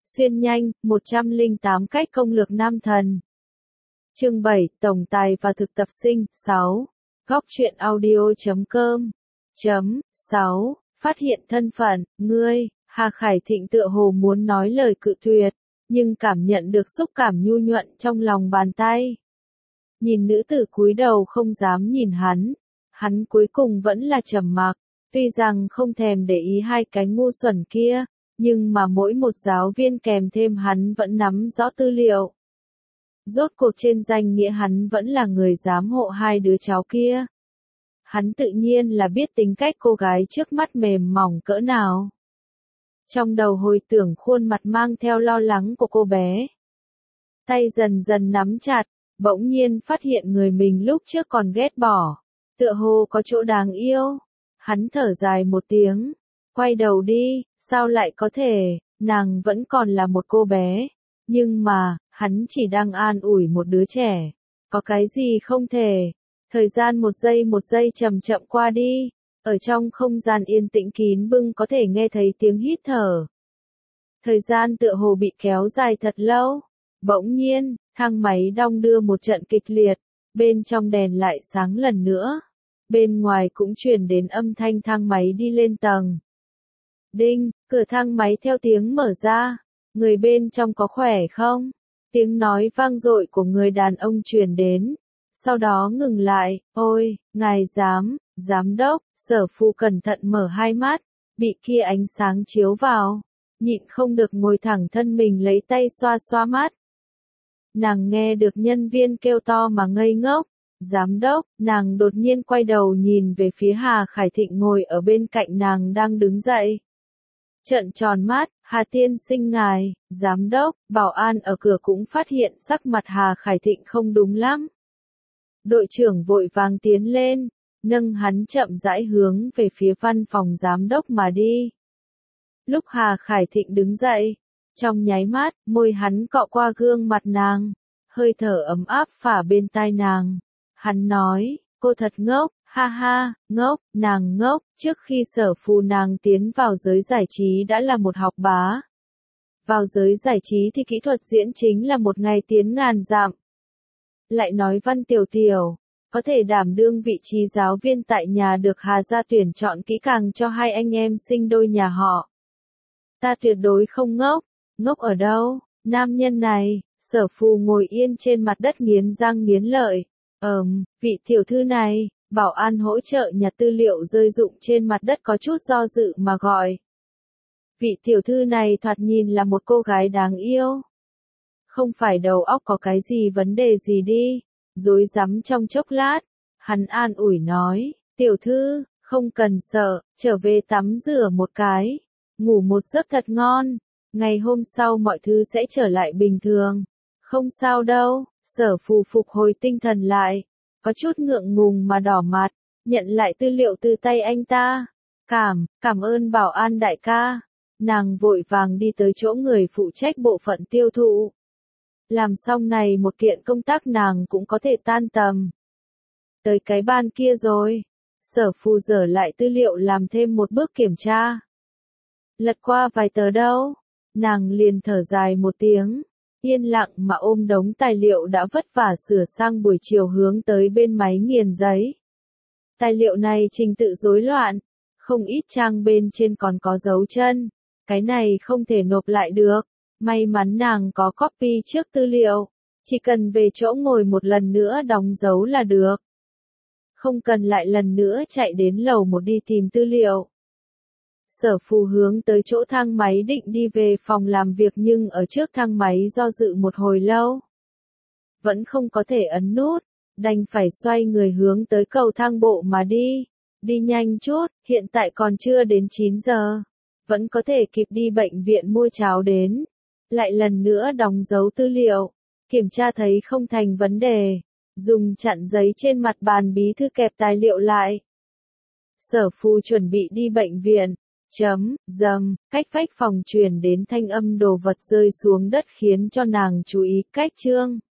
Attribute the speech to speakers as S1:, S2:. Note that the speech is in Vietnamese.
S1: Xuyên nhanh, 108 cách công lược nam thần. Chương 7, Tổng tài và thực tập sinh. 6. Góc truyện audio.com. 6. Phát hiện thân phận, ngươi. Hà Khải Thịnh tựa hồ muốn nói lời cự tuyệt, nhưng cảm nhận được xúc cảm nhu nhuận trong lòng bàn tay. Nhìn nữ tử cúi đầu không dám nhìn hắn cuối cùng vẫn là trầm mặc, tuy rằng không thèm để ý hai cái ngu xuẩn kia, nhưng mà mỗi một giáo viên kèm thêm hắn vẫn nắm rõ tư liệu. Rốt cuộc trên danh nghĩa hắn vẫn là người giám hộ hai đứa cháu kia. Hắn tự nhiên là biết tính cách cô gái trước mắt mềm mỏng cỡ nào. Trong đầu hồi tưởng khuôn mặt mang theo lo lắng của cô bé. Tay dần dần nắm chặt, bỗng nhiên phát hiện người mình lúc trước còn ghét bỏ. Tựa hồ có chỗ đáng yêu. Hắn thở dài một tiếng. Quay đầu đi, sao lại có thể, nàng vẫn còn là một cô bé. Nhưng mà, hắn chỉ đang an ủi một đứa trẻ. Có cái gì không thể. Thời gian một giây chậm chậm qua đi. Ở trong không gian yên tĩnh kín bưng có thể nghe thấy tiếng hít thở. Thời gian tựa hồ bị kéo dài thật lâu. Bỗng nhiên, thang máy đong đưa một trận kịch liệt. Bên trong đèn lại sáng lần nữa. Bên ngoài cũng truyền đến âm thanh thang máy đi lên tầng. Đinh, cửa thang máy theo tiếng mở ra. Người bên trong có khỏe không? Tiếng nói vang dội của người đàn ông truyền đến. Sau đó ngừng lại, ôi, ngài giám đốc, Sở Phu cẩn thận mở hai mắt, bị kia ánh sáng chiếu vào. Nhịn không được ngồi thẳng thân mình lấy tay xoa xoa mắt. Nàng nghe được nhân viên kêu to mà ngây ngốc. Giám đốc, nàng đột nhiên quay đầu nhìn về phía Hà Khải Thịnh ngồi ở bên cạnh nàng đang đứng dậy. Trợn tròn mắt, Hà tiên sinh ngài, giám đốc, bảo an ở cửa cũng phát hiện sắc mặt Hà Khải Thịnh không đúng lắm. Đội trưởng vội vàng tiến lên, nâng hắn chậm rãi hướng về phía văn phòng giám đốc mà đi. Lúc Hà Khải Thịnh đứng dậy, trong nháy mắt, môi hắn cọ qua gương mặt nàng, hơi thở ấm áp phả bên tai nàng. Hắn nói, cô thật ngốc, ha ha, ngốc, nàng ngốc, trước khi Sở Phu nàng tiến vào giới giải trí đã là một học bá. Vào giới giải trí thì kỹ thuật diễn chính là một ngày tiến ngàn dặm. Lại nói Văn Tiểu Tiểu, có thể đảm đương vị trí giáo viên tại nhà được Hà gia tuyển chọn kỹ càng cho hai anh em sinh đôi nhà họ. Ta tuyệt đối không ngốc, ngốc ở đâu, nam nhân này, Sở Phu ngồi yên trên mặt đất nghiến răng nghiến lợi. Vị tiểu thư này, bảo an hỗ trợ nhặt tư liệu rơi rụng trên mặt đất có chút do dự mà gọi. Vị tiểu thư này thoạt nhìn là một cô gái đáng yêu. Không phải đầu óc có cái gì vấn đề gì đi, rối rắm trong chốc lát. Hắn an ủi nói, tiểu thư, không cần sợ, trở về tắm rửa một cái, ngủ một giấc thật ngon, ngày hôm sau mọi thứ sẽ trở lại bình thường. Không sao đâu. Sở Phu phục hồi tinh thần lại, có chút ngượng ngùng mà đỏ mặt, nhận lại tư liệu từ tay anh ta. Cảm ơn bảo an đại ca. Nàng vội vàng đi tới chỗ người phụ trách bộ phận tiêu thụ. Làm xong này một kiện công tác nàng cũng có thể tan tầm. Tới cái ban kia rồi. Sở Phu dở lại tư liệu làm thêm một bước kiểm tra. Lật qua vài tờ đâu. Nàng liền thở dài một tiếng. Yên lặng mà ôm đống tài liệu đã vất vả sửa sang buổi chiều hướng tới bên máy nghiền giấy. Tài liệu này trình tự rối loạn, không ít trang bên trên còn có dấu chân, cái này không thể nộp lại được. May mắn nàng có copy trước tư liệu, chỉ cần về chỗ ngồi một lần nữa đóng dấu là được. Không cần lại lần nữa chạy đến lầu một đi tìm tư liệu. Sở Phu hướng tới chỗ thang máy định đi về phòng làm việc nhưng ở trước thang máy do dự một hồi lâu. Vẫn không có thể ấn nút, đành phải xoay người hướng tới cầu thang bộ mà đi. Đi nhanh chút, hiện tại còn chưa đến 9 giờ. Vẫn có thể kịp đi bệnh viện mua cháo đến. Lại lần nữa đóng dấu tư liệu. Kiểm tra thấy không thành vấn đề. Dùng chặn giấy trên mặt bàn bí thư kẹp tài liệu lại. Sở Phu chuẩn bị đi bệnh viện. Cách vách phòng truyền đến thanh âm đồ vật rơi xuống đất khiến cho nàng chú ý. Cách chương